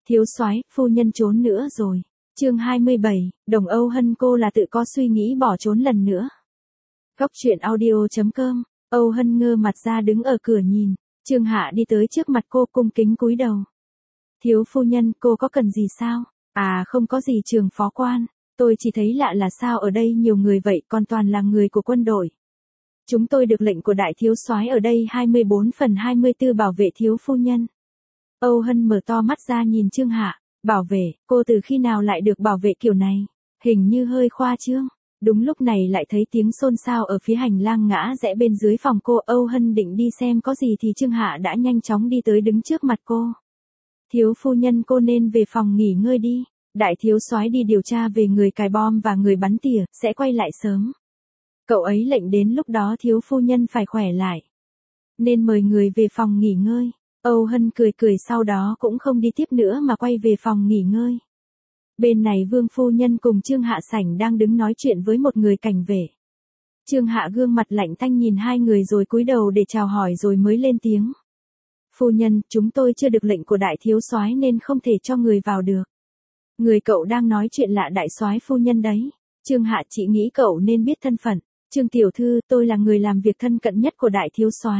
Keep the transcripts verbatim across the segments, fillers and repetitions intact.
Thiếu soái, phu nhân trốn nữa rồi. Chương hai mươi bảy, Đồng Âu Hân cô là tự có suy nghĩ bỏ trốn lần nữa. Góc truyện audio chấm com. Âu Hân ngơ mặt ra đứng ở cửa nhìn. Trương Hạ đi tới trước mặt cô cung kính cúi đầu. Thiếu phu nhân, cô có cần gì sao? À không có gì trường phó quan. Tôi chỉ thấy lạ là sao ở đây nhiều người vậy, còn toàn là người của quân đội. Chúng tôi được lệnh của đại thiếu soái ở đây hai mươi bốn phần hai mươi tư bảo vệ thiếu phu nhân. Âu Hân mở to mắt ra nhìn Trương Hạ. Bảo vệ, cô từ khi nào lại được bảo vệ kiểu này? Hình như hơi khoa trương. Đúng lúc này lại thấy tiếng xôn xao ở phía hành lang ngã rẽ bên dưới phòng cô. Âu Hân định đi xem có gì thì Trương Hạ đã nhanh chóng đi tới đứng trước mặt cô. Thiếu phu nhân, cô nên về phòng nghỉ ngơi đi. Đại thiếu soái đi điều tra về người cài bom và người bắn tỉa, sẽ quay lại sớm. Cậu ấy lệnh đến lúc đó thiếu phu nhân phải khỏe lại. Nên mời người về phòng nghỉ ngơi. Âu Hân cười cười sau đó cũng không đi tiếp nữa mà quay về phòng nghỉ ngơi. Bên này Vương phu nhân cùng Trương Hạ sảnh đang đứng nói chuyện với một người cảnh vệ. Trương Hạ gương mặt lạnh tanh nhìn hai người rồi cúi đầu để chào hỏi rồi mới lên tiếng. Phu nhân, chúng tôi chưa được lệnh của đại thiếu soái nên không thể cho người vào được. Người cậu đang nói chuyện lạ đại soái phu nhân đấy. Trương Hạ, chị nghĩ cậu nên biết thân phận. Trương tiểu thư, tôi là người làm việc thân cận nhất của đại thiếu soái.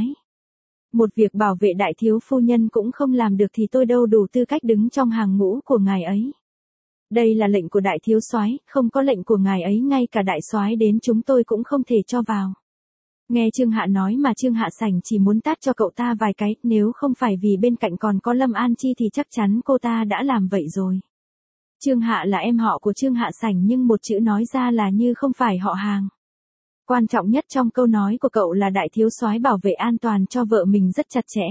Một việc bảo vệ đại thiếu phu nhân cũng không làm được thì tôi đâu đủ tư cách đứng trong hàng ngũ của ngài ấy. Đây là lệnh của đại thiếu soái, không có lệnh của ngài ấy ngay cả đại soái đến chúng tôi cũng không thể cho vào. Nghe Trương Hạ nói mà Trương Hạ sảnh chỉ muốn tát cho cậu ta vài cái, nếu không phải vì bên cạnh còn có Lâm An Chi thì chắc chắn cô ta đã làm vậy rồi. Trương Hạ là em họ của Trương Hạ sảnh nhưng một chữ nói ra là như không phải họ hàng. Quan trọng nhất trong câu nói của cậu là đại thiếu soái bảo vệ an toàn cho vợ mình rất chặt chẽ.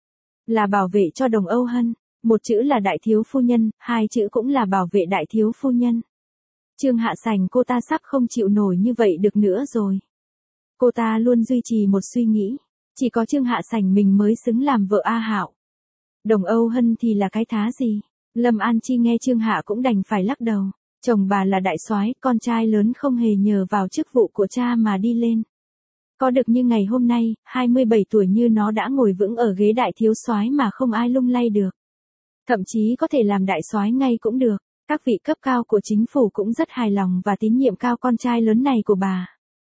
Là bảo vệ cho Đồng Âu Hân, một chữ là đại thiếu phu nhân, hai chữ cũng là bảo vệ đại thiếu phu nhân. Trương Hạ sảnh cô ta sắp không chịu nổi như vậy được nữa rồi. Cô ta luôn duy trì một suy nghĩ, chỉ có Trương Hạ sảnh mình mới xứng làm vợ A Hạo. Đồng Âu Hân thì là cái thá gì? Lâm An Chi nghe Trương Hạ cũng đành phải lắc đầu. Chồng bà là đại soái, con trai lớn không hề nhờ vào chức vụ của cha mà đi lên. Có được như ngày hôm nay, hai mươi bảy tuổi như nó đã ngồi vững ở ghế đại thiếu soái mà không ai lung lay được. Thậm chí có thể làm đại soái ngay cũng được. Các vị cấp cao của chính phủ cũng rất hài lòng và tín nhiệm cao con trai lớn này của bà.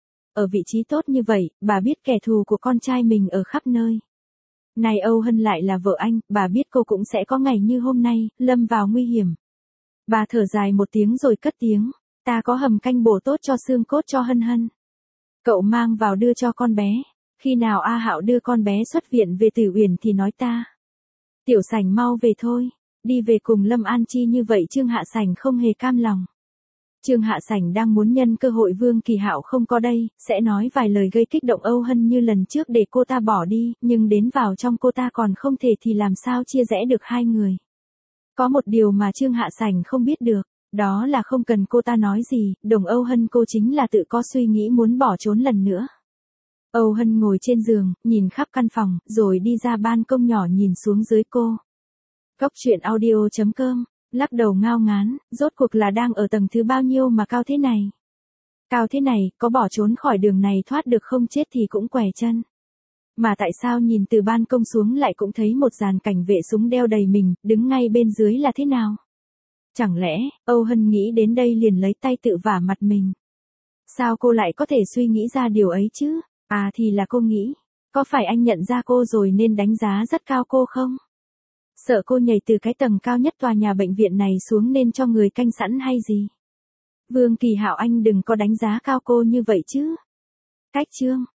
Ở vị trí tốt như vậy, bà biết kẻ thù của con trai mình ở khắp nơi. Này Âu Hân lại là vợ anh, bà biết cô cũng sẽ có ngày như hôm nay, lâm vào nguy hiểm. Bà thở dài một tiếng rồi cất tiếng, ta có hầm canh bổ tốt cho xương cốt cho Hân Hân. Cậu mang vào đưa cho con bé, khi nào A Hạo đưa con bé xuất viện về Tử Uyển thì nói ta. Tiểu Sảnh mau về thôi, đi về cùng Lâm An Chi như vậy Trương Hạ Sảnh không hề cam lòng. Trương Hạ Sảnh đang muốn nhân cơ hội Vương Kỳ Hạo không có đây, sẽ nói vài lời gây kích động Âu Hân như lần trước để cô ta bỏ đi, nhưng đến vào trong cô ta còn không thể thì làm sao chia rẽ được hai người. Có một điều mà Trương Hạ Sảnh không biết được, đó là không cần cô ta nói gì, Đồng Âu Hân cô chính là tự có suy nghĩ muốn bỏ trốn lần nữa. Âu Hân ngồi trên giường, nhìn khắp căn phòng, rồi đi ra ban công nhỏ nhìn xuống dưới cô. Góc truyện audio chấm com, lắc đầu ngao ngán, rốt cuộc là đang ở tầng thứ bao nhiêu mà cao thế này? Cao thế này, có bỏ trốn khỏi đường này thoát được không chết thì cũng quẻ chân. Mà tại sao nhìn từ ban công xuống lại cũng thấy một dàn cảnh vệ súng đeo đầy mình, đứng ngay bên dưới là thế nào? Chẳng lẽ, Âu Hân nghĩ đến đây liền lấy tay tự vả mặt mình. Sao cô lại có thể suy nghĩ ra điều ấy chứ? À thì là cô nghĩ, có phải anh nhận ra cô rồi nên đánh giá rất cao cô không? Sợ cô nhảy từ cái tầng cao nhất tòa nhà bệnh viện này xuống nên cho người canh sẵn hay gì? Vương Kỳ Hạo anh đừng có đánh giá cao cô như vậy chứ. Cách chương